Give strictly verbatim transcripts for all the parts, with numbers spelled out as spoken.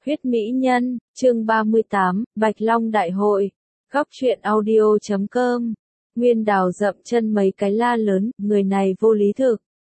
Huyết Mỹ Nhân, chương ba mươi tám, Bạch Long Đại Hội, góc truyện audio chấm com. Nguyên Đào dậm chân mấy cái la lớn, người này vô lý thực.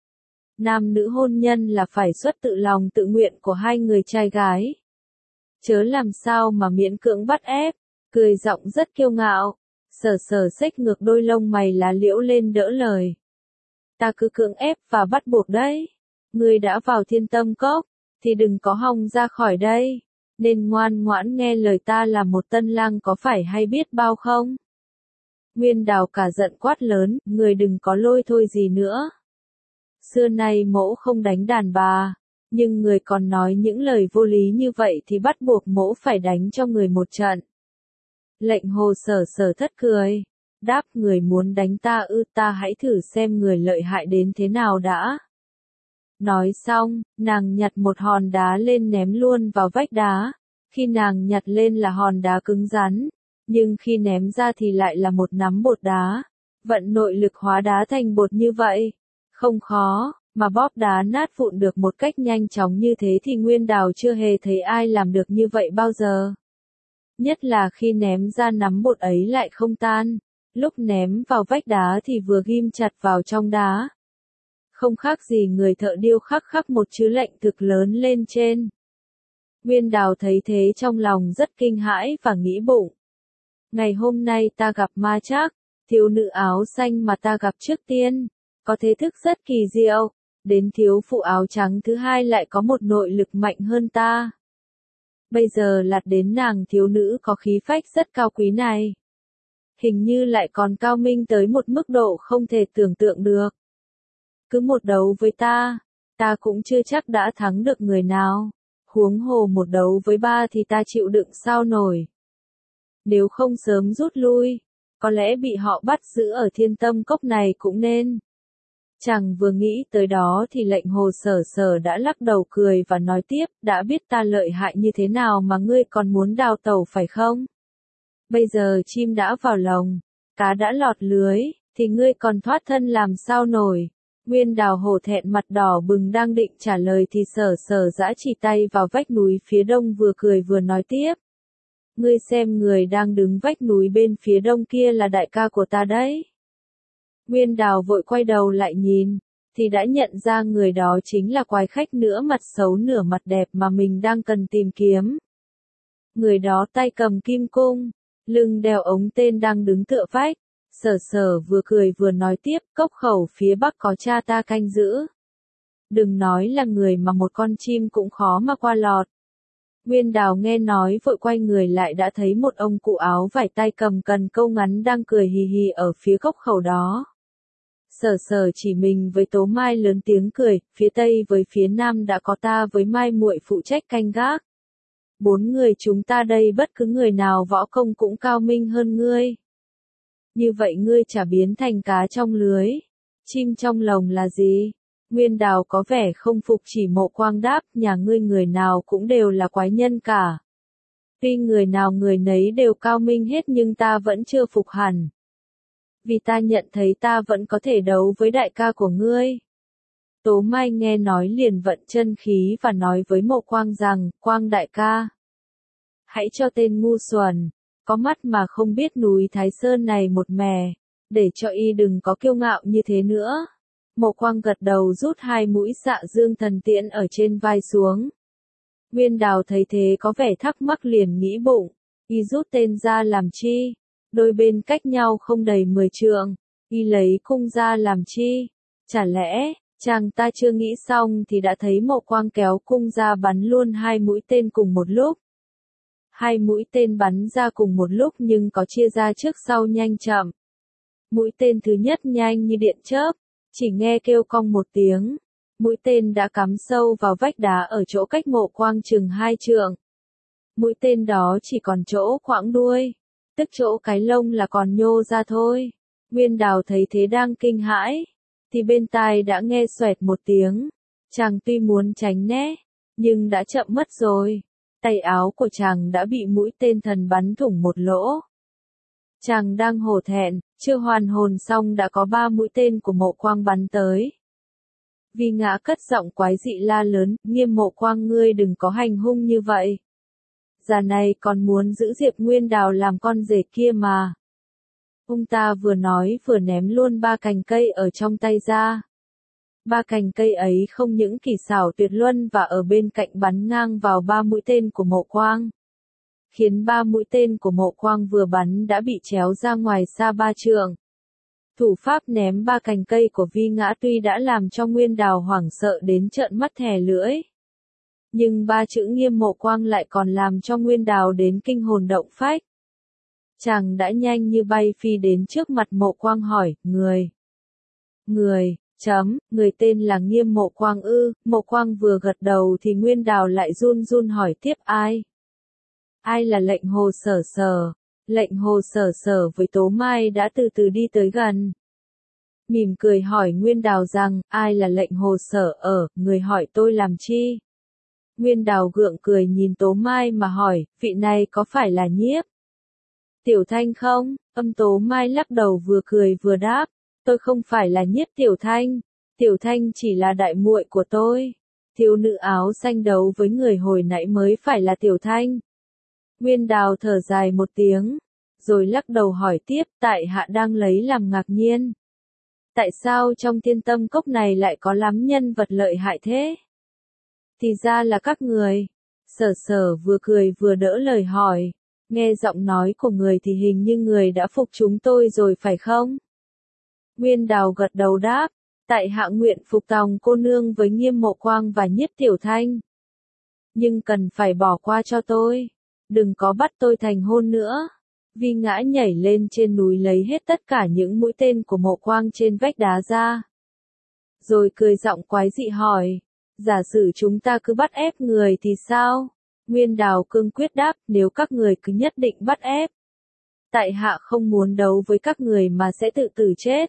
Nam nữ hôn nhân là phải xuất tự lòng tự nguyện của hai người trai gái. Chớ làm sao mà miễn cưỡng bắt ép, cười giọng rất kiêu ngạo, sờ sờ xếch ngược đôi lông mày lá liễu lên đỡ lời. Ta cứ cưỡng ép và bắt buộc đấy. Ngươi đã vào Thiên Tâm Cốc, thì đừng có hòng ra khỏi đây, nên ngoan ngoãn nghe lời ta là một tân lang có phải hay biết bao không? Nguyên Đào cả giận quát lớn, người đừng có lôi thôi gì nữa. Xưa nay mỗ không đánh đàn bà, nhưng người còn nói những lời vô lý như vậy thì bắt buộc mỗ phải đánh cho người một trận. Lệnh Hồ Sở Sở thất cười, đáp người muốn đánh ta ư, ta hãy thử xem người lợi hại đến thế nào đã. Nói xong, nàng nhặt một hòn đá lên ném luôn vào vách đá. Khi nàng nhặt lên là hòn đá cứng rắn, nhưng khi ném ra thì lại là một nắm bột đá. Vận nội lực hóa đá thành bột như vậy, không khó, mà bóp đá nát vụn được một cách nhanh chóng như thế thì Nguyên Đào chưa hề thấy ai làm được như vậy bao giờ. Nhất là khi ném ra nắm bột ấy lại không tan, lúc ném vào vách đá thì vừa ghim chặt vào trong đá. Không khác gì người thợ điêu khắc khắc một chữ lệnh thực lớn lên trên. Nguyên Đào thấy thế trong lòng rất kinh hãi và nghĩ bụng. Ngày hôm nay ta gặp ma trác, thiếu nữ áo xanh mà ta gặp trước tiên, có thế thức rất kỳ diệu, đến thiếu phụ áo trắng thứ hai lại có một nội lực mạnh hơn ta. Bây giờ lạt đến nàng thiếu nữ có khí phách rất cao quý này. Hình như lại còn cao minh tới một mức độ không thể tưởng tượng được. Cứ một đấu với ta, ta cũng chưa chắc đã thắng được người nào, huống hồ một đấu với ba thì ta chịu đựng sao nổi. Nếu không sớm rút lui, có lẽ bị họ bắt giữ ở Thiên Tâm Cốc này cũng nên. Chàng vừa nghĩ tới đó thì Lệnh Hồ Sở Sở đã lắc đầu cười và nói tiếp, đã biết ta lợi hại như thế nào mà ngươi còn muốn đào tẩu phải không? Bây giờ chim đã vào lồng, cá đã lọt lưới, thì ngươi còn thoát thân làm sao nổi? Nguyên Đào hổ thẹn mặt đỏ bừng đang định trả lời thì Sở Sở giã chỉ tay vào vách núi phía đông vừa cười vừa nói tiếp. Ngươi xem người đang đứng vách núi bên phía đông kia là đại ca của ta đấy. Nguyên Đào vội quay đầu lại nhìn, thì đã nhận ra người đó chính là quái khách nửa mặt xấu nửa mặt đẹp mà mình đang cần tìm kiếm. Người đó tay cầm kim cung, lưng đeo ống tên đang đứng tựa vách. Sở Sở vừa cười vừa nói tiếp, cốc khẩu phía bắc có cha ta canh giữ. Đừng nói là người mà một con chim cũng khó mà qua lọt. Nguyên Đào nghe nói vội quay người lại đã thấy một ông cụ áo vải tay cầm cần câu ngắn đang cười hì hì ở phía cốc khẩu đó. Sở Sở chỉ mình với Tố Mai lớn tiếng cười, phía tây với phía nam đã có ta với Mai muội phụ trách canh gác. Bốn người chúng ta đây bất cứ người nào võ công cũng cao minh hơn ngươi. Như vậy ngươi chả biến thành cá trong lưới, chim trong lồng là gì? Nguyên Đào có vẻ không phục, chỉ Mộ Quang đáp, nhà ngươi người nào cũng đều là quái nhân cả. Tuy người nào người nấy đều cao minh hết nhưng ta vẫn chưa phục hẳn. Vì ta nhận thấy ta vẫn có thể đấu với đại ca của ngươi. Tố Mai nghe nói liền vận chân khí và nói với Mộ Quang rằng, Quang đại ca, hãy cho tên ngu xuẩn, có mắt mà không biết núi Thái Sơn này một mè, để cho y đừng có kiêu ngạo như thế nữa. Mộ Quang gật đầu rút hai mũi Xạ Dương Thần Tiễn ở trên vai xuống. Nguyên Đào thấy thế có vẻ thắc mắc liền nghĩ bụng, y rút tên ra làm chi? Đôi bên cách nhau không đầy mười trượng, y lấy cung ra làm chi? Chả lẽ, chàng ta chưa nghĩ xong thì đã thấy Mộ Quang kéo cung ra bắn luôn hai mũi tên cùng một lúc. Hai mũi tên bắn ra cùng một lúc nhưng có chia ra trước sau nhanh chậm. Mũi tên thứ nhất nhanh như điện chớp, chỉ nghe kêu cong một tiếng, mũi tên đã cắm sâu vào vách đá ở chỗ cách Mộ Quang chừng hai trượng. Mũi tên đó chỉ còn chỗ quãng đuôi, tức chỗ cái lông là còn nhô ra thôi. Nguyên Đào thấy thế đang kinh hãi, thì bên tai đã nghe xoẹt một tiếng. Chàng tuy muốn tránh né, nhưng đã chậm mất rồi. Tay áo của chàng đã bị mũi tên thần bắn thủng một lỗ. Chàng đang hổ thẹn, chưa hoàn hồn xong đã có ba mũi tên của Mộ Quang bắn tới. Vi Ngã cất giọng quái dị la lớn, Nghiêm Mộ Quang ngươi đừng có hành hung như vậy, già này còn muốn giữ Diệp Nguyên Đào làm con rể kia mà. Ông ta vừa nói vừa ném luôn ba cành cây ở trong tay ra. Ba cành cây ấy không những kỳ xảo tuyệt luân và ở bên cạnh bắn ngang vào ba mũi tên của Mộ Quang, khiến ba mũi tên của Mộ Quang vừa bắn đã bị chéo ra ngoài xa ba trượng. Thủ pháp ném ba cành cây của Vi Ngã tuy đã làm cho Nguyên Đào hoảng sợ đến trợn mắt thè lưỡi, nhưng ba chữ Nghiêm Mộ Quang lại còn làm cho Nguyên Đào đến kinh hồn động phách. Chàng đã nhanh như bay phi đến trước mặt Mộ Quang hỏi, người, người, chấm, người tên là Nghiêm Mộ Quang ư? Mộ Quang vừa gật đầu thì Nguyên Đào lại run run hỏi tiếp, ai? Ai là Lệnh Hồ Sở Sở? Lệnh Hồ Sở Sở với Tố Mai đã từ từ đi tới gần. Mỉm cười hỏi Nguyên Đào rằng, ai là Lệnh Hồ Sở ở, người hỏi tôi làm chi? Nguyên Đào gượng cười nhìn Tố Mai mà hỏi, vị này có phải là Nhiếp Tiểu Thanh không? Âm Tố Mai lắc đầu vừa cười vừa đáp, tôi không phải là Nhiếp Tiểu Thanh, Tiểu Thanh chỉ là đại muội của tôi. Thiếu nữ áo xanh đấu với người hồi nãy mới phải là Tiểu Thanh. Nguyên Đào thở dài một tiếng, rồi lắc đầu hỏi tiếp, tại hạ đang lấy làm ngạc nhiên. Tại sao trong Thiên Tâm Cốc này lại có lắm nhân vật lợi hại thế? Thì ra là các người. Sở Sở vừa cười vừa đỡ lời hỏi, nghe giọng nói của người thì hình như người đã phục chúng tôi rồi phải không? Nguyên Đào gật đầu đáp, tại hạ nguyện phục tòng cô nương với Nghiêm Mộ Quang và Nhiếp Tiểu Thanh. Nhưng cần phải bỏ qua cho tôi, đừng có bắt tôi thành hôn nữa. Vi Ngã nhảy lên trên núi lấy hết tất cả những mũi tên của Mộ Quang trên vách đá ra. Rồi cười giọng quái dị hỏi, giả sử chúng ta cứ bắt ép người thì sao? Nguyên Đào cương quyết đáp, nếu các người cứ nhất định bắt ép, tại hạ không muốn đấu với các người mà sẽ tự tử chết.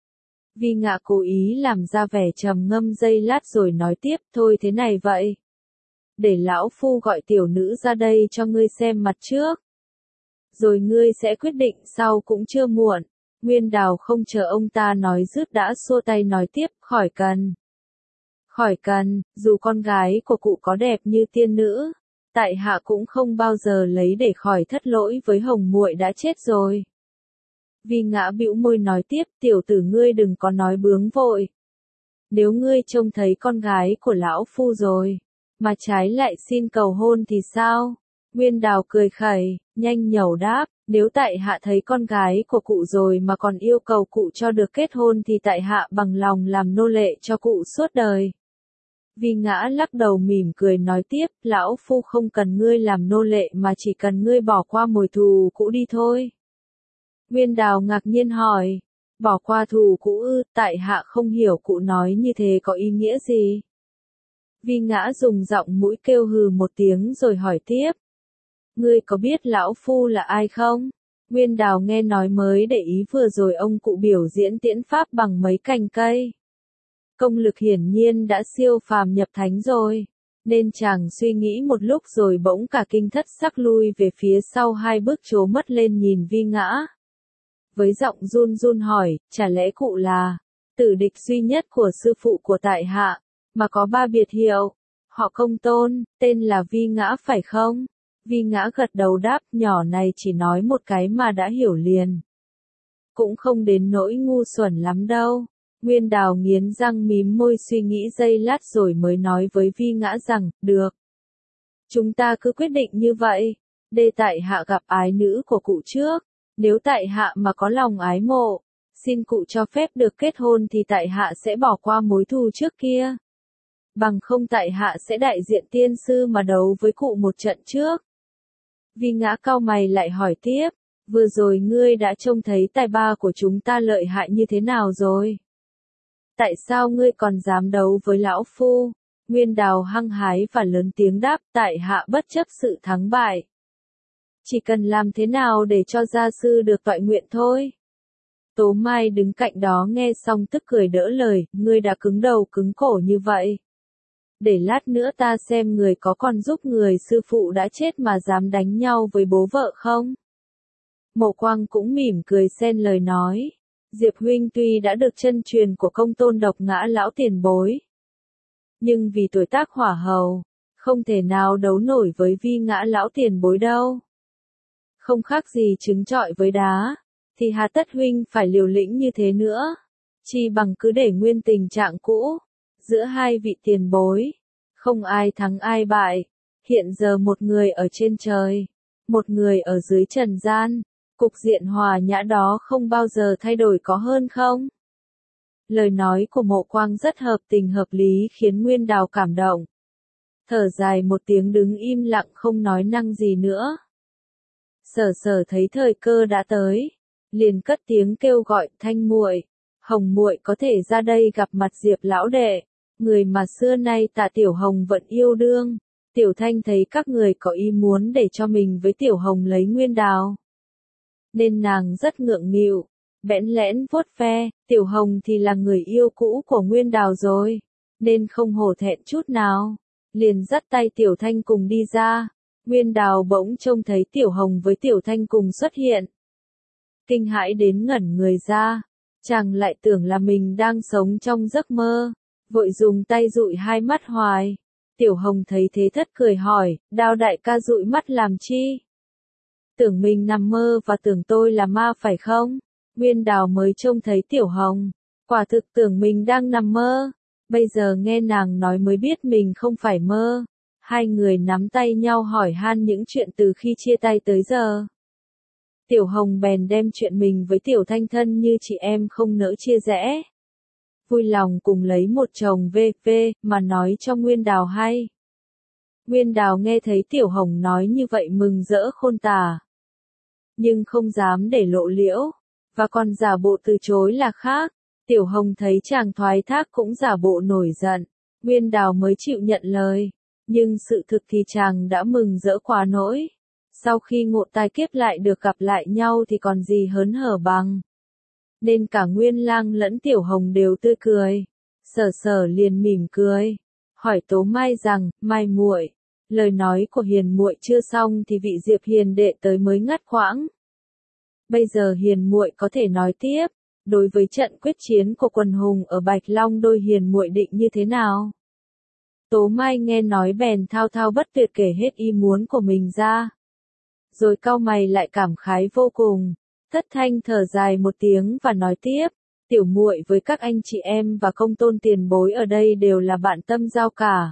Vi Ngã cố ý làm ra vẻ trầm ngâm giây lát rồi nói tiếp, thôi thế này vậy. Để lão phu gọi tiểu nữ ra đây cho ngươi xem mặt trước. Rồi ngươi sẽ quyết định sau cũng chưa muộn. Nguyên Đào không chờ ông ta nói dứt đã xua tay nói tiếp, khỏi cần. Khỏi cần, dù con gái của cụ có đẹp như tiên nữ, tại hạ cũng không bao giờ lấy để khỏi thất lỗi với Hồng muội đã chết rồi. Vi Ngã bĩu môi nói tiếp, tiểu tử ngươi đừng có nói bướng vội. Nếu ngươi trông thấy con gái của lão phu rồi, mà trái lại xin cầu hôn thì sao? Nguyên Đào cười khẩy, nhanh nhẩu đáp, nếu tại hạ thấy con gái của cụ rồi mà còn yêu cầu cụ cho được kết hôn thì tại hạ bằng lòng làm nô lệ cho cụ suốt đời. Vi Ngã lắc đầu mỉm cười nói tiếp, lão phu không cần ngươi làm nô lệ mà chỉ cần ngươi bỏ qua mối thù cũ đi thôi. Nguyên Đào ngạc nhiên hỏi, bỏ qua thù cũ ư? Tại hạ không hiểu cụ nói như thế có ý nghĩa gì? Vi Ngã dùng giọng mũi kêu hừ một tiếng rồi hỏi tiếp, ngươi có biết lão phu là ai không? Nguyên Đào nghe nói mới để ý vừa rồi ông cụ biểu diễn tiễn pháp bằng mấy cành cây. Công lực hiển nhiên đã siêu phàm nhập thánh rồi, nên chàng suy nghĩ một lúc rồi bỗng cả kinh thất sắc lui về phía sau hai bước trố mắt lên nhìn Vi Ngã. Với giọng run run hỏi, chả lẽ cụ là tử địch duy nhất của sư phụ của tại hạ, mà có ba biệt hiệu, họ Công Tôn, tên là Vi Ngã phải không? Vi Ngã gật đầu đáp, nhỏ này chỉ nói một cái mà đã hiểu liền. Cũng không đến nỗi ngu xuẩn lắm đâu. Nguyên Đào nghiến răng mím môi suy nghĩ giây lát rồi mới nói với Vi Ngã rằng, được. Chúng ta cứ quyết định như vậy, để tại hạ gặp ái nữ của cụ trước, nếu tại hạ mà có lòng ái mộ, xin cụ cho phép được kết hôn thì tại hạ sẽ bỏ qua mối thù trước kia. Bằng không tại hạ sẽ đại diện tiên sư mà đấu với cụ một trận trước. Vi Ngã cau mày lại hỏi tiếp, vừa rồi ngươi đã trông thấy tài ba của chúng ta lợi hại như thế nào rồi? Tại sao ngươi còn dám đấu với lão phu? Nguyên Đào hăng hái và lớn tiếng đáp, tại hạ bất chấp sự thắng bại. Chỉ cần làm thế nào để cho gia sư được toại nguyện thôi. Tố Mai đứng cạnh đó nghe xong tức cười đỡ lời, ngươi đã cứng đầu cứng cổ như vậy. Để lát nữa ta xem người có còn giúp người sư phụ đã chết mà dám đánh nhau với bố vợ không? Mộ Quang cũng mỉm cười xen lời nói. Diệp huynh tuy đã được chân truyền của Công Tôn Độc Ngã lão tiền bối, nhưng vì tuổi tác hỏa hầu, không thể nào đấu nổi với Vi Ngã lão tiền bối đâu. Không khác gì trứng trọi với đá, thì hà tất huynh phải liều lĩnh như thế nữa, chi bằng cứ để nguyên tình trạng cũ, giữa hai vị tiền bối, không ai thắng ai bại, hiện giờ một người ở trên trời, một người ở dưới trần gian, cục diện hòa nhã đó không bao giờ thay đổi có hơn không? Lời nói của Mộ Quang rất hợp tình hợp lý khiến Nguyên Đào cảm động. Thở dài một tiếng đứng im lặng không nói năng gì nữa. Sở Sở thấy thời cơ đã tới, liền cất tiếng kêu gọi Thanh muội, Hồng muội có thể ra đây gặp mặt Diệp lão đệ, người mà xưa nay Tạ Tiểu Hồng vẫn yêu đương. Tiểu Thanh thấy các người có ý muốn để cho mình với Tiểu Hồng lấy Nguyên Đào, nên nàng rất ngượng nghịu, bẽn lẽn vuốt ve. Tiểu Hồng thì là người yêu cũ của Nguyên Đào rồi, nên không hổ thẹn chút nào, liền dắt tay Tiểu Thanh cùng đi ra. Nguyên Đào bỗng trông thấy Tiểu Hồng với Tiểu Thanh cùng xuất hiện, kinh hãi đến ngẩn người ra, chàng lại tưởng là mình đang sống trong giấc mơ, vội dùng tay dụi hai mắt hoài. Tiểu Hồng thấy thế thất cười hỏi, Đào đại ca dụi mắt làm chi? Tưởng mình nằm mơ và tưởng tôi là ma phải không? Nguyên Đào mới trông thấy Tiểu Hồng, quả thực tưởng mình đang nằm mơ, bây giờ nghe nàng nói mới biết mình không phải mơ. Hai người nắm tay nhau hỏi han những chuyện từ khi chia tay tới giờ. Tiểu Hồng bèn đem chuyện mình với Tiểu Thanh thân như chị em không nỡ chia rẽ, vui lòng cùng lấy một chồng vê vê mà nói cho Nguyên Đào hay. Nguyên Đào nghe thấy Tiểu Hồng nói như vậy mừng rỡ khôn tả, nhưng không dám để lộ liễu, và còn giả bộ từ chối là khác. Tiểu Hồng thấy chàng thoái thác cũng giả bộ nổi giận, Nguyên Đào mới chịu nhận lời, nhưng sự thực thì chàng đã mừng rỡ quá nỗi. Sau khi ngộ tai kiếp lại được gặp lại nhau thì còn gì hớn hở bằng. Nên cả Nguyên Lang lẫn Tiểu Hồng đều tươi cười. Sở Sở liền mỉm cười, hỏi Tố Mai rằng, Mai muội, lời nói của Hiền muội chưa xong thì vị Diệp Hiền đệ tới mới ngắt quãng. Bây giờ Hiền muội có thể nói tiếp, đối với trận quyết chiến của quần hùng ở Bạch Long Đôi Hiền muội định như thế nào? Tố Mai nghe nói bèn thao thao bất tuyệt kể hết ý muốn của mình ra. Rồi cau mày lại cảm khái vô cùng, thất thanh thở dài một tiếng và nói tiếp, tiểu muội với các anh chị em và công tôn tiền bối ở đây đều là bạn tâm giao cả.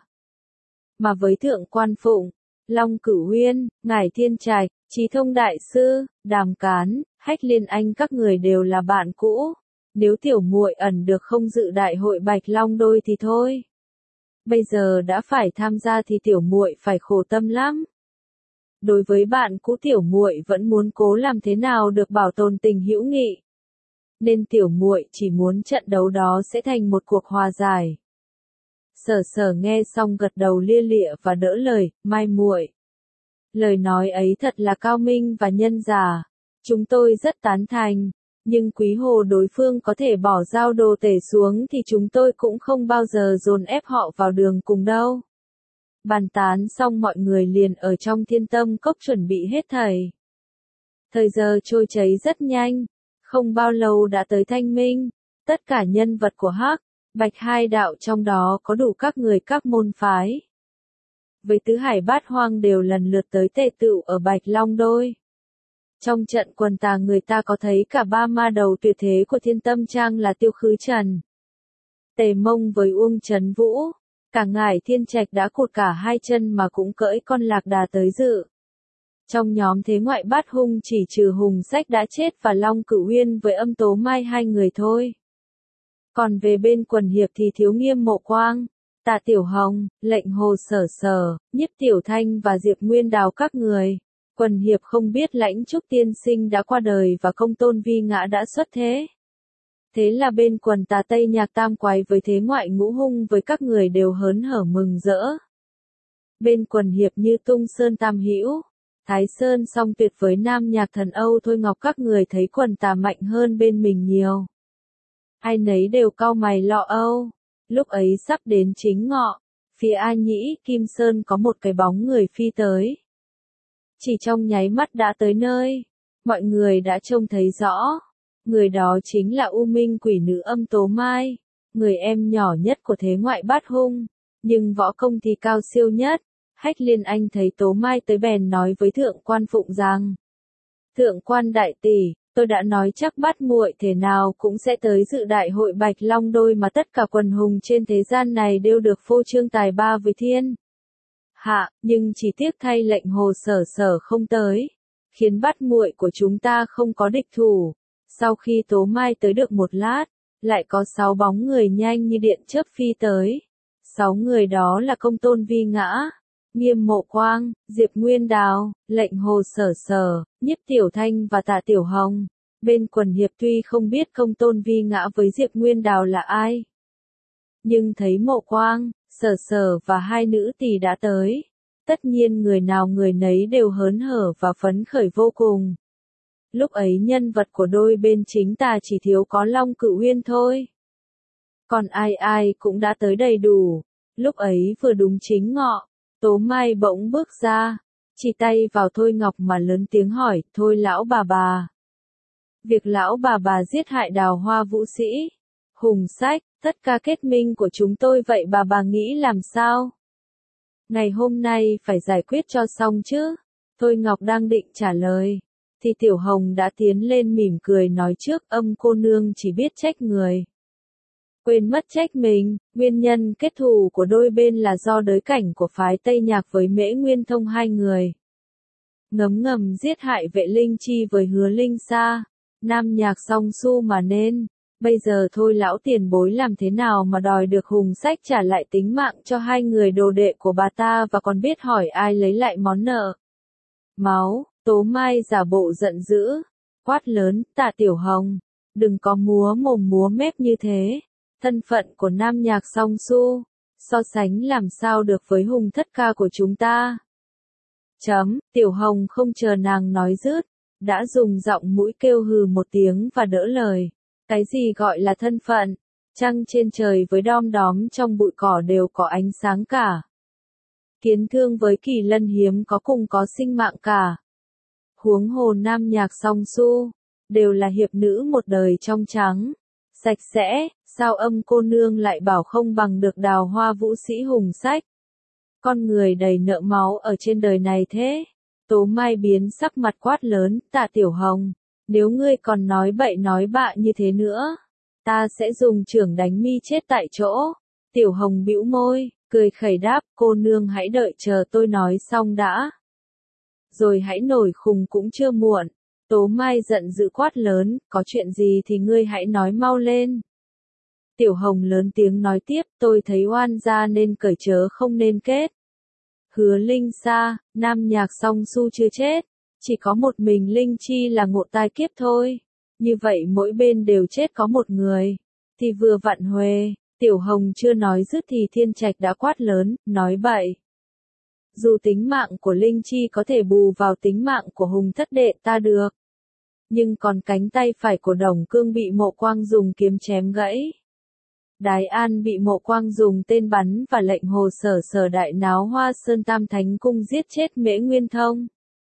Mà với Thượng Quan Phụng, Long Cửu Huyên, Ngải Thiên Trạch, Trí Thông Đại Sư, Đàm Cán, Hách Liên Anh các người đều là bạn cũ. Nếu tiểu muội ẩn được không dự đại hội Bạch Long Đôi thì thôi. Bây giờ đã phải tham gia thì tiểu muội phải khổ tâm lắm. Đối với bạn cũ tiểu muội vẫn muốn cố làm thế nào được bảo tồn tình hữu nghị. Nên tiểu muội chỉ muốn trận đấu đó sẽ thành một cuộc hòa giải. Sở Sở nghe xong gật đầu lia lịa và đỡ lời, Mai muội. Lời nói ấy thật là cao minh và nhân giả. Chúng tôi rất tán thành. Nhưng quý hồ đối phương có thể bỏ dao đồ tể xuống thì chúng tôi cũng không bao giờ dồn ép họ vào đường cùng đâu. Bàn tán xong mọi người liền ở trong Thiên Tâm Cốc chuẩn bị hết thảy. Thời giờ trôi cháy rất nhanh, không bao lâu đã tới thanh minh, tất cả nhân vật của Hắc, Bạch hai đạo trong đó có đủ các người các môn phái. Với tứ hải bát hoang đều lần lượt tới tề tựu ở Bạch Long Đôi. Trong trận quần tà người ta có thấy cả ba ma đầu tuyệt thế của Thiên Tâm Trang là Tiêu Khứ Trần, Tề Mông với Uông Trấn Vũ. Cả Ngải Thiên Trạch đã cụt cả hai chân mà cũng cưỡi con lạc đà tới dự. Trong nhóm thế ngoại bát hung chỉ trừ Hùng Sách đã chết và Long Cửu Huyên với Âm Tố Mai hai người thôi. Còn về bên quần hiệp thì Thiếu Nghiêm Mộ Quang, Tạ Tiểu Hồng, Lệnh Hồ Sở Sở, Nhiếp Tiểu Thanh và Diệp Nguyên Đào các người. Quần hiệp không biết Lãnh Trúc tiên sinh đã qua đời và Công Tôn Vi Ngã đã xuất thế. Thế là bên quần tà Tây Nhạc tam quái với thế ngoại ngũ hung với các người đều hớn hở mừng rỡ. Bên quần hiệp như Tung Sơn Tam Hữu, Thái Sơn Song Tuyệt với Nam Nhạc Thần Âu Thôi Ngọc các người thấy quần tà mạnh hơn bên mình nhiều. Ai nấy đều cau mày lo âu. Lúc ấy sắp đến chính ngọ, phía A Nhĩ Kim Sơn có một cái bóng người phi tới. Chỉ trong nháy mắt đã tới nơi, mọi người đã trông thấy rõ. Người đó chính là U Minh quỷ nữ Âm Tố Mai, người em nhỏ nhất của thế ngoại bát hung, nhưng võ công thì cao siêu nhất. Hách Liên Anh thấy Tố Mai tới bèn nói với thượng quan Phụng rằng: Thượng quan đại tỷ, tôi đã nói chắc bắt muội thế nào cũng sẽ tới dự đại hội Bạch Long đôi mà tất cả quần hùng trên thế gian này đều được phô trương tài ba với thiên hạ, nhưng chỉ tiếc thay lệnh Hồ Sở Sở không tới, khiến bắt muội của chúng ta không có địch thủ. Sau khi Tố Mai tới được một lát, lại có sáu bóng người nhanh như điện chớp phi tới. Sáu người đó là Công Tôn Vi Ngã, Nghiêm Mộ Quang, Diệp Nguyên Đào, lệnh Hồ Sở Sở, Nhiếp Tiểu Thanh và Tạ Tiểu Hồng. Bên quần hiệp tuy không biết Công Tôn Vi Ngã với Diệp Nguyên Đào là ai, nhưng thấy Mộ Quang, Sở Sở và hai nữ tỷ đã tới, tất nhiên người nào người nấy đều hớn hở và phấn khởi vô cùng. Lúc ấy nhân vật của đôi bên chính tà chỉ thiếu có Long Cửu Huyên thôi. Còn ai ai cũng đã tới đầy đủ. Lúc ấy vừa đúng chính ngọ, Tố Mai bỗng bước ra, chỉ tay vào Thôi Ngọc mà lớn tiếng hỏi: Thôi lão bà bà, việc lão bà bà giết hại Đào Hoa vũ sĩ, Hùng Sách, tất cả kết minh của chúng tôi vậy bà bà nghĩ làm sao? Ngày hôm nay phải giải quyết cho xong chứ. Thôi Ngọc đang định trả lời, thì Tiểu Hồng đã tiến lên mỉm cười nói trước: Âm cô nương chỉ biết trách người, quên mất trách mình. Nguyên nhân kết thù của đôi bên là do đới cảnh của phái Tây Nhạc với Mễ Nguyên Thông hai người ngấm ngầm giết hại Vệ Linh Chi với Hứa Linh Sa, Nam Nhạc Song Su mà nên. Bây giờ thôi lão tiền bối làm thế nào mà đòi được Hùng Sách trả lại tính mạng cho hai người đồ đệ của bà ta, và còn biết hỏi ai lấy lại món nợ máu. Tố Mai giả bộ giận dữ, quát lớn: Tạ Tiểu Hồng, đừng có múa mồm múa mép như thế. Thân phận của Nam Nhạc Song Su, so sánh làm sao được với Hùng Thất Ca của chúng ta. Chấm, Tiểu Hồng không chờ nàng nói dứt, đã dùng giọng mũi kêu hừ một tiếng và đỡ lời. Cái gì gọi là thân phận? Trăng trên trời với đom đóm trong bụi cỏ đều có ánh sáng cả. Kiến Thương với Kỳ Lân hiếm có cùng có sinh mạng cả. Huống hồ Nam Nhạc Song Su, đều là hiệp nữ một đời trong trắng, sạch sẽ, sao Âm cô nương lại bảo không bằng được Đào Hoa vũ sĩ Hùng Sách? Con người đầy nợ máu ở trên đời này thế. Tố Mai biến sắc mặt quát lớn: Tạ Tiểu Hồng, nếu ngươi còn nói bậy nói bạ như thế nữa, ta sẽ dùng chưởng đánh mi chết tại chỗ. Tiểu Hồng bĩu môi, cười khẩy đáp: Cô nương hãy đợi chờ tôi nói xong đã, rồi hãy nổi khùng cũng chưa muộn. Tố Mai giận dữ quát lớn: Có chuyện gì thì ngươi hãy nói mau lên. Tiểu Hồng lớn tiếng nói tiếp: Tôi thấy oan gia nên cởi chớ không nên kết. Hứa Linh Sa, Nam Nhạc Song Su chưa chết, chỉ có một mình Linh Chi là ngộ tai kiếp thôi. Như vậy mỗi bên đều chết có một người, thì vừa vặn huề. Tiểu Hồng chưa nói dứt thì Thiên Trạch đã quát lớn: Nói bậy. Dù tính mạng của Linh Chi có thể bù vào tính mạng của Hùng thất đệ ta được, nhưng còn cánh tay phải của Đồng Cương bị Mộ Quang dùng kiếm chém gãy. Đái An bị Mộ Quang dùng tên bắn và lệnh Hồ Sở Sở đại náo Hoa Sơn Tam Thánh Cung giết chết Mễ Nguyên Thông.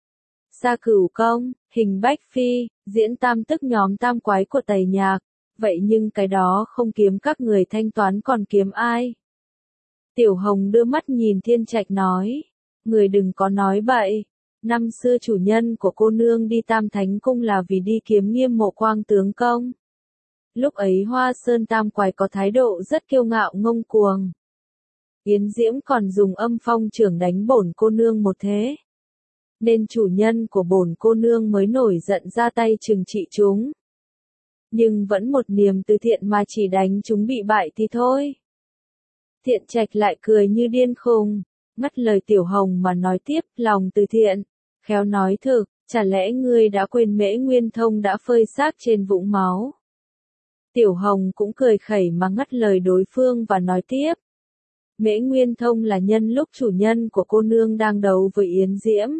Sa Cửu Công, Hình Bách Phi, diễn tam tức nhóm tam quái của Tây Nhạc. Vậy nhưng cái đó không kiếm các người thanh toán còn kiếm ai? Tiểu Hồng đưa mắt nhìn Thiên Trạch nói: Người đừng có nói bậy. Năm xưa chủ nhân của cô nương đi Tam Thánh Cung là vì đi kiếm Nghiêm Mộ Quang tướng công. Lúc ấy Hoa Sơn Tam Quái có thái độ rất kiêu ngạo ngông cuồng. Yến Diễm còn dùng âm phong trưởng đánh bổn cô nương một thế, nên chủ nhân của bổn cô nương mới nổi giận ra tay trừng trị chúng. Nhưng vẫn một niềm từ thiện mà chỉ đánh chúng bị bại thì thôi. Thiện Trạch lại cười như điên khùng, ngắt lời Tiểu Hồng mà nói tiếp: Lòng từ thiện, khéo nói thực, chả lẽ ngươi đã quên Mễ Nguyên Thông đã phơi xác trên vũng máu? Tiểu Hồng cũng cười khẩy mà ngắt lời đối phương và nói tiếp: Mễ Nguyên Thông là nhân lúc chủ nhân của cô nương đang đấu với Yến Diễm,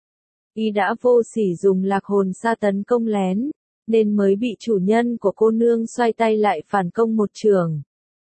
y đã vô sỉ dùng lạc hồn sa tấn công lén, nên mới bị chủ nhân của cô nương xoay tay lại phản công một trường.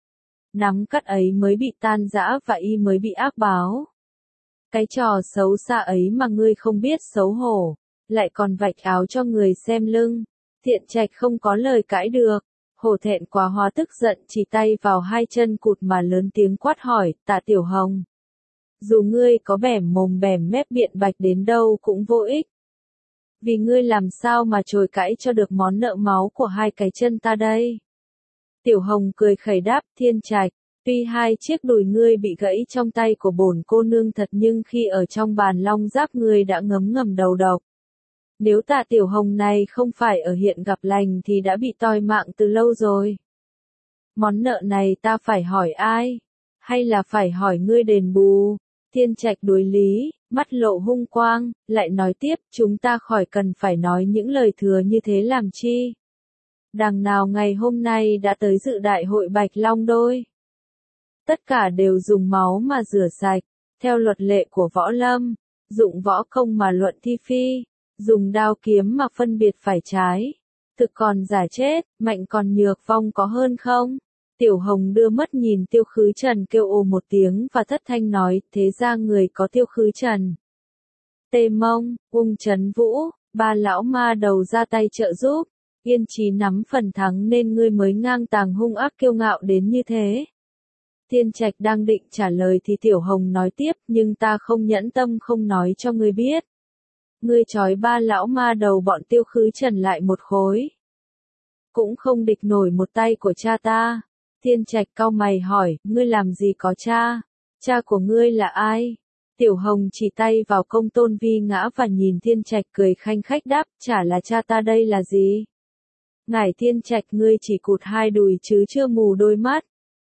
Nắm cắt ấy mới bị tan rã và y mới bị ác báo. Cái trò xấu xa ấy mà ngươi không biết xấu hổ, lại còn vạch áo cho người xem lưng. Thiện Trạch không có lời cãi được, hổ thẹn quá hóa tức giận chỉ tay vào hai chân cụt mà lớn tiếng quát hỏi: Tạ Tiểu Hồng, Dù ngươi có bẻm mồm bẻm mép biện bạch đến đâu cũng vô ích. Vì ngươi làm sao mà chối cãi cho được món nợ máu của hai cái chân ta đây? Tiểu Hồng cười khẩy đáp, Thiên Trạch, tuy hai chiếc đùi ngươi bị gãy trong tay của bổn cô nương thật nhưng khi ở trong bàn long giáp ngươi đã ngấm ngầm đầu độc. Nếu Tạ Tiểu Hồng này không phải ở hiện gặp lành thì đã bị toi mạng từ lâu rồi. Món nợ này ta phải hỏi ai? Hay là phải hỏi ngươi đền bù? Thiên Trạch đối lý, mắt lộ hung quang, lại nói tiếp, chúng ta khỏi cần phải nói những lời thừa như thế làm chi. Đằng nào ngày hôm nay đã tới dự đại hội Bạch Long Đôi. Tất cả đều dùng máu mà rửa sạch, theo luật lệ của võ lâm, dụng võ công mà luận thi phi, dùng đao kiếm mà phân biệt phải trái. Thực còn giả chết, mạnh còn nhược vong có hơn không? Tiểu Hồng đưa mắt nhìn Tiêu Khứ Trần kêu ồ một tiếng và thất thanh nói, thế ra người có Tiêu Khứ Trần. Tề Mông, Ung Trấn Vũ, ba lão ma đầu ra tay trợ giúp, Yên Chí nắm phần thắng nên ngươi mới ngang tàng hung ác kiêu ngạo đến như thế. Thiên Trạch đang định trả lời thì Tiểu Hồng nói tiếp, nhưng ta không nhẫn tâm không nói cho ngươi biết. Ngươi trói ba lão ma đầu bọn Tiêu Khứ Trần lại một khối. Cũng không địch nổi một tay của cha ta. Thiên Trạch cau mày hỏi, ngươi làm gì có cha? Cha của ngươi là ai? Tiểu Hồng chỉ tay vào Công Tôn Vi Ngã và nhìn Thiên Trạch cười khanh khách đáp, chả là cha ta đây là gì? Ngải Thiên Trạch, ngươi chỉ cụt hai đùi chứ chưa mù đôi mắt.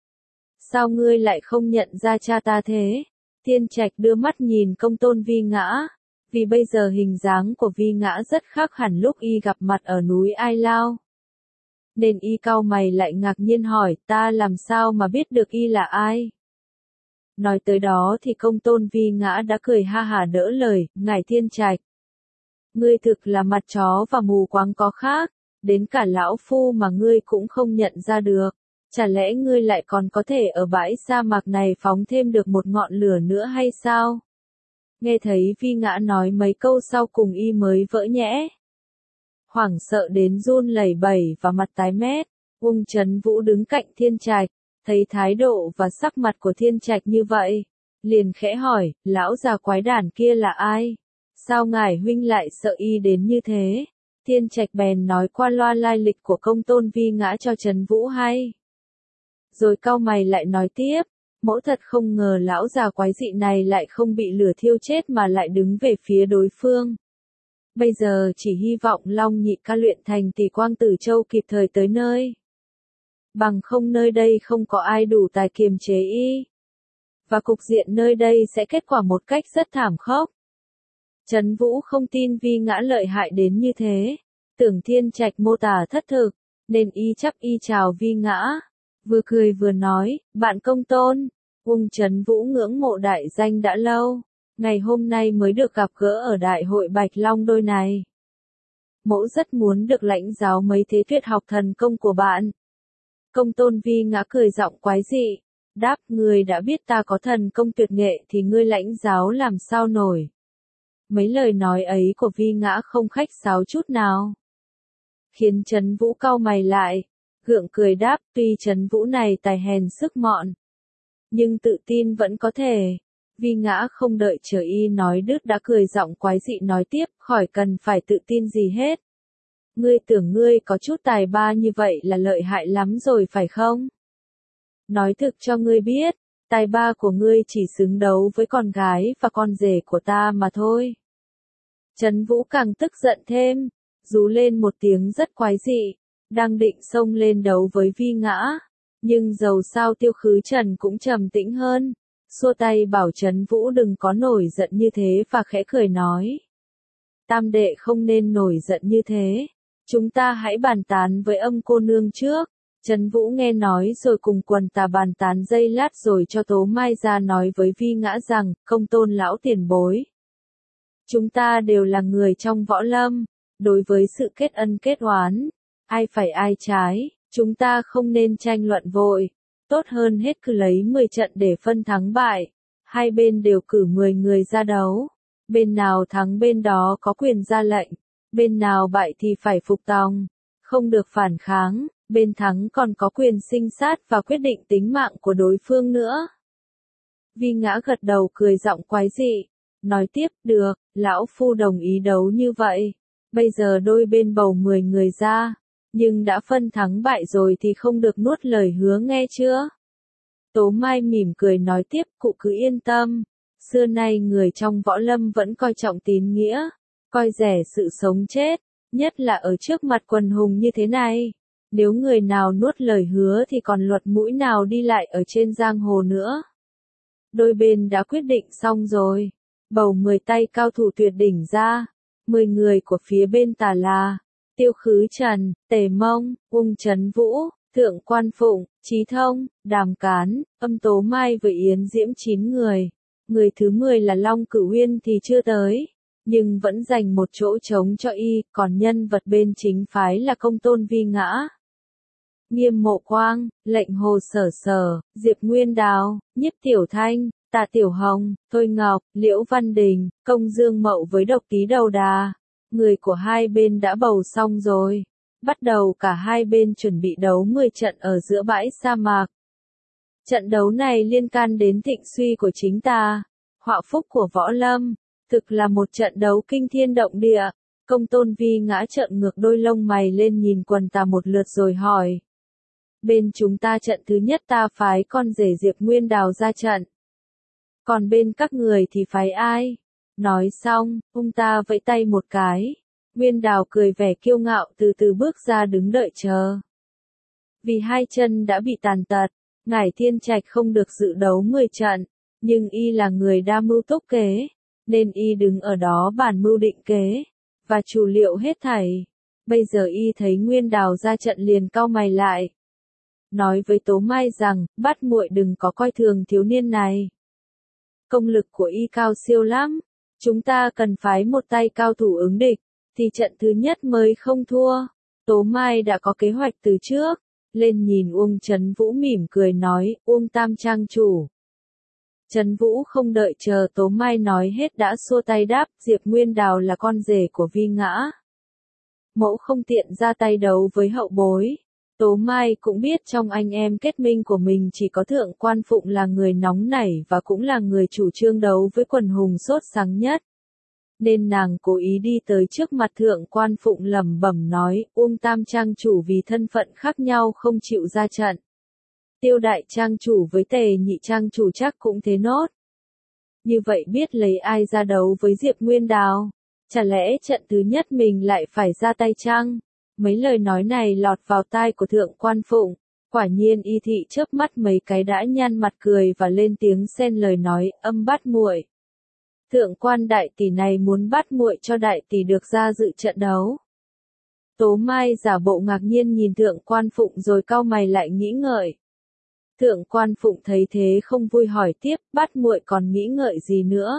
Sao ngươi lại không nhận ra cha ta thế? Thiên Trạch đưa mắt nhìn Công Tôn Vi Ngã, vì bây giờ hình dáng của Vi Ngã rất khác hẳn lúc y gặp mặt ở núi Ai Lao. Nên y cau mày lại ngạc nhiên hỏi, ta làm sao mà biết được y là ai? Nói tới đó thì Công Tôn Vi Ngã đã cười ha hả đỡ lời, ngải Thiên Trạch. Ngươi thực là mặt chó và mù quáng có khác, đến cả lão phu mà ngươi cũng không nhận ra được. Chả lẽ ngươi lại còn có thể ở bãi sa mạc này phóng thêm được một ngọn lửa nữa hay sao? Nghe thấy Vi Ngã nói mấy câu sau cùng y mới vỡ nhẽ. Hoảng sợ đến run lẩy bẩy và mặt tái mét, Ung Trấn Vũ đứng cạnh Thiên Trạch, thấy thái độ và sắc mặt của Thiên Trạch như vậy, liền khẽ hỏi, lão già quái đản kia là ai? Sao ngải huynh lại sợ y đến như thế? Thiên Trạch bèn nói qua loa lai lịch của Công Tôn Vi Ngã cho Trấn Vũ hay. Rồi cau mày lại nói tiếp, mẫu thật không ngờ lão già quái dị này lại không bị lửa thiêu chết mà lại đứng về phía đối phương. Bây giờ chỉ hy vọng Long Nhị ca luyện thành tỷ Quang Tử Châu kịp thời tới nơi. Bằng không nơi đây không có ai đủ tài kiềm chế y. Và cục diện nơi đây sẽ kết quả một cách rất thảm khốc. Trấn Vũ không tin Vi Ngã lợi hại đến như thế. Tưởng Thiên Trạch mô tả thất thực, nên y chắp y chào Vi Ngã. Vừa cười vừa nói, bạn Công Tôn, Ung Trấn Vũ ngưỡng mộ đại danh đã lâu. Ngày hôm nay mới được gặp gỡ ở đại hội Bạch Long Đôi này. Mẫu rất muốn được lãnh giáo mấy thế tuyệt học thần công của bạn. Công Tôn Vi Ngã cười giọng quái dị, đáp, ngươi đã biết ta có thần công tuyệt nghệ thì ngươi lãnh giáo làm sao nổi. Mấy lời nói ấy của Vi Ngã không khách sáo chút nào. Khiến Trấn Vũ cau mày lại, gượng cười đáp, tuy Trấn Vũ này tài hèn sức mọn, nhưng tự tin vẫn có thể. Vi Ngã không đợi chờ y nói đứt đã cười giọng quái dị nói tiếp, khỏi cần phải tự tin gì hết. Ngươi tưởng ngươi có chút tài ba như vậy là lợi hại lắm rồi phải không? Nói thực cho ngươi biết, tài ba của ngươi chỉ xứng đấu với con gái và con rể của ta mà thôi. Trấn Vũ càng tức giận thêm, rú lên một tiếng rất quái dị, đang định xông lên đấu với Vi Ngã, nhưng dầu sao Tiêu Khứ Trần cũng trầm tĩnh hơn. Xua tay bảo Trấn Vũ đừng có nổi giận như thế và khẽ cười nói. Tam đệ không nên nổi giận như thế. Chúng ta hãy bàn tán với âm cô nương trước. Trấn Vũ nghe nói rồi cùng quần tà bàn tán giây lát rồi cho Tố Mai ra nói với Vi Ngã rằng, Công Tôn lão tiền bối. Chúng ta đều là người trong võ lâm. Đối với sự kết ân kết oán, ai phải ai trái, chúng ta không nên tranh luận vội. Tốt hơn hết cứ lấy mười trận để phân thắng bại. Hai bên đều cử mười người ra đấu. Bên nào thắng bên đó có quyền ra lệnh. Bên nào bại thì phải phục tòng. Không được phản kháng. Bên thắng còn có quyền sinh sát và quyết định tính mạng của đối phương nữa. Vi Ngã gật đầu cười giọng quái dị. Nói tiếp, được, lão phu đồng ý đấu như vậy. Bây giờ đôi bên bầu mười người ra. Nhưng đã phân thắng bại rồi thì không được nuốt lời hứa nghe chưa? Tố Mai mỉm cười nói tiếp, cụ cứ yên tâm. Xưa nay người trong võ lâm vẫn coi trọng tín nghĩa, coi rẻ sự sống chết, nhất là ở trước mặt quần hùng như thế này. Nếu người nào nuốt lời hứa thì còn luật mũi nào đi lại ở trên giang hồ nữa. Đôi bên đã quyết định xong rồi. Bầu mười tay cao thủ tuyệt đỉnh ra. mười người của phía bên Tà là Tiêu Khứ Trần, Tề Mông, Ung Trấn Vũ, Thượng Quan Phụng, Chí Thông, Đàm Cán, Âm Tố Mai với Yến Diễm chín người. Người thứ mười là Long Cửu Uyên thì chưa tới, nhưng vẫn dành một chỗ trống cho y, còn nhân vật bên chính phái là Công Tôn Vi Ngã, Nghiêm Mộ Quang, Lệnh Hồ Sở Sở, Diệp Nguyên Đào, Nhiếp Tiểu Thanh, Tạ Tiểu Hồng, Thôi Ngọc, Liễu Văn Đình, Công Dương Mậu với Độc Tý Đầu Đà. Người của hai bên đã bầu xong rồi. Bắt đầu cả hai bên chuẩn bị đấu mười trận ở giữa bãi sa mạc. Trận đấu này liên can đến thịnh suy của chính ta, họa phúc của võ lâm, thực là một trận đấu kinh thiên động địa. Công Tôn Vi Ngã trợn ngược đôi lông mày lên nhìn quần tà một lượt rồi hỏi. Bên chúng ta trận thứ nhất ta phái con rể Diệp Nguyên Đào ra trận. Còn bên các người thì phái ai? Nói xong, ông ta vẫy tay một cái. Nguyên Đào cười vẻ kiêu ngạo từ từ bước ra đứng đợi chờ. Vì hai chân đã bị tàn tật, Ngải Thiên Trạch không được dự đấu mười trận, nhưng y là người đa mưu túc kế, nên y đứng ở đó bàn mưu định kế, và chủ liệu hết thảy. Bây giờ y thấy Nguyên Đào ra trận liền cau mày lại. Nói với Tố Mai rằng, Bát muội đừng có coi thường thiếu niên này. Công lực của y cao siêu lắm, chúng ta cần phái một tay cao thủ ứng địch, thì trận thứ nhất mới không thua. Tố Mai đã có kế hoạch từ trước, lên nhìn Uông Trấn Vũ mỉm cười nói, Uông Tam Trang chủ. Trấn Vũ không đợi chờ Tố Mai nói hết đã xua tay đáp, Diệp Nguyên Đào là con rể của Vi Ngã. Mẫu không tiện ra tay đấu với hậu bối. Tố Mai cũng biết trong anh em kết minh của mình chỉ có Thượng Quan Phụng là người nóng nảy và cũng là người chủ trương đấu với quần hùng sốt sáng nhất. Nên nàng cố ý đi tới trước mặt Thượng Quan Phụng lẩm bẩm nói, Uông Tam Trang chủ vì thân phận khác nhau không chịu ra trận. Tiêu Đại Trang chủ với Tề Nhị Trang chủ chắc cũng thế nốt. Như vậy biết lấy ai ra đấu với Diệp Nguyên Đào? Chả lẽ trận thứ nhất mình lại phải ra tay chăng? Mấy lời nói này lọt vào tai của Thượng Quan Phụng, quả nhiên y thị chớp mắt mấy cái đã nhăn mặt cười và lên tiếng xen lời nói, âm Bát muội. Thượng Quan đại tỷ này muốn Bát muội cho đại tỷ được ra dự trận đấu. Tố Mai giả bộ ngạc nhiên nhìn Thượng Quan Phụng rồi cau mày lại nghĩ ngợi. Thượng Quan Phụng thấy thế không vui hỏi tiếp, Bát muội còn nghĩ ngợi gì nữa?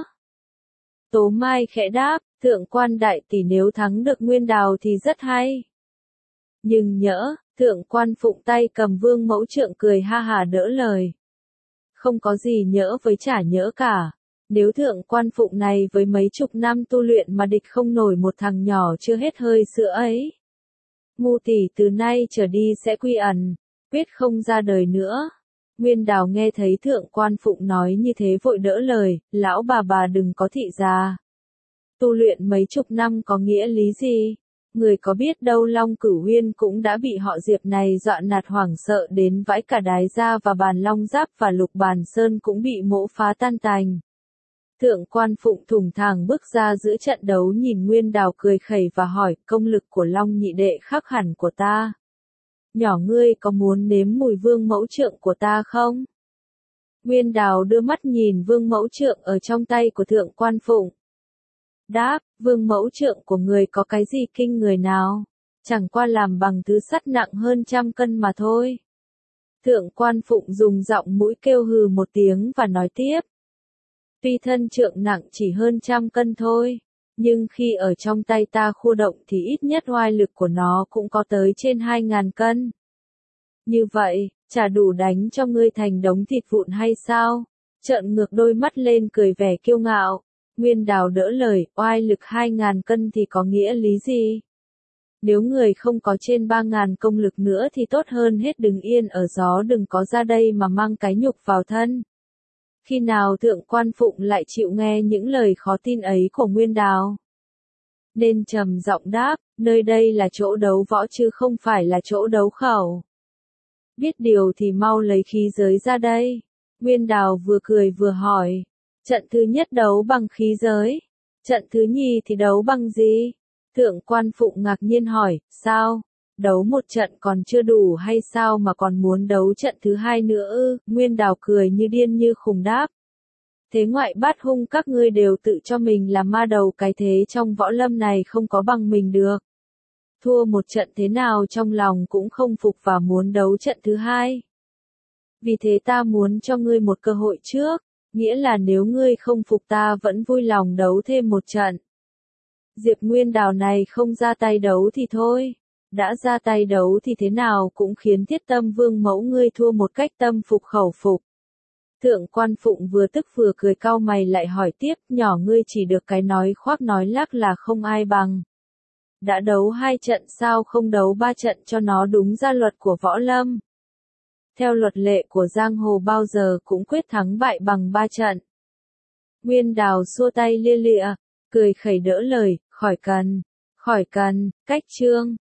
Tố Mai khẽ đáp, Thượng Quan đại tỷ nếu thắng được Nguyên Đào thì rất hay. Nhưng nhỡ, Thượng Quan Phụng tay cầm Vương Mẫu Trượng cười ha hà đỡ lời. Không có gì nhỡ với chả nhỡ cả. Nếu Thượng Quan Phụng này với mấy chục năm tu luyện mà địch không nổi một thằng nhỏ chưa hết hơi sữa ấy. Ngu tỷ từ nay trở đi sẽ quy ẩn, quyết không ra đời nữa. Nguyên Đào nghe thấy Thượng Quan Phụng nói như thế vội đỡ lời, lão bà bà đừng có thị già. Tu luyện mấy chục năm có nghĩa lý gì? Người có biết đâu Long Cửu Uyên cũng đã bị họ Diệp này dọa nạt hoảng sợ đến vãi cả đái ra và bàn long giáp và lục bàn sơn cũng bị mỗ phá tan tành. Thượng Quan Phụng thủng thẳng bước ra giữa trận đấu nhìn Nguyên Đào cười khẩy và hỏi, công lực của Long nhị đệ khác hẳn của ta. Nhỏ ngươi có muốn nếm mùi Vương Mẫu Trượng của ta không? Nguyên Đào đưa mắt nhìn Vương Mẫu Trượng ở trong tay của Thượng Quan Phụng. Đáp, Vương Mẫu Trượng của người có cái gì kinh người nào? Chẳng qua làm bằng thứ sắt nặng hơn trăm cân mà thôi. Thượng Quan Phụng dùng giọng mũi kêu hừ một tiếng và nói tiếp. Tuy thân trượng nặng chỉ hơn trăm cân thôi, nhưng khi ở trong tay ta khua động thì ít nhất oai lực của nó cũng có tới trên hai ngàn cân. Như vậy, chả đủ đánh cho ngươi thành đống thịt vụn hay sao? Trợn ngược đôi mắt lên cười vẻ kiêu ngạo. Nguyên Đào đỡ lời, oai lực hai ngàn cân thì có nghĩa lý gì? Nếu người không có trên ba ngàn công lực nữa thì tốt hơn hết đừng yên ở gió đừng có ra đây mà mang cái nhục vào thân. Khi nào Thượng Quan Phụng lại chịu nghe những lời khó tin ấy của Nguyên Đào? Nên trầm giọng đáp, nơi đây là chỗ đấu võ chứ không phải là chỗ đấu khẩu. Biết điều thì mau lấy khí giới ra đây. Nguyên Đào vừa cười vừa hỏi. Trận thứ nhất đấu bằng khí giới. Trận thứ nhì thì đấu bằng gì? Thượng Quan Phụng ngạc nhiên hỏi, sao? Đấu một trận còn chưa đủ hay sao mà còn muốn đấu trận thứ hai nữa ư? Nguyên Đào cười như điên như khùng đáp. Thế ngoại bát hung các ngươi đều tự cho mình là ma đầu cái thế trong võ lâm này không có bằng mình được. Thua một trận thế nào trong lòng cũng không phục và muốn đấu trận thứ hai. Vì thế ta muốn cho ngươi một cơ hội trước, nghĩa là nếu ngươi không phục ta vẫn vui lòng đấu thêm một trận. Diệp Nguyên Đào này không ra tay đấu thì thôi, đã ra tay đấu thì thế nào cũng khiến Thiết Tâm Vương mẫu ngươi thua một cách tâm phục khẩu phục. Thượng Quan Phụng vừa tức vừa cười cau mày lại hỏi tiếp, nhỏ ngươi chỉ được cái nói khoác nói lác là không ai bằng. Đã đấu hai trận sao không đấu ba trận cho nó đúng ra luật của võ lâm. Theo luật lệ của giang hồ bao giờ cũng quyết thắng bại bằng ba trận. Nguyên Đào xua tay lia lịa, cười khẩy đỡ lời, khỏi cần, khỏi cần, cách chương.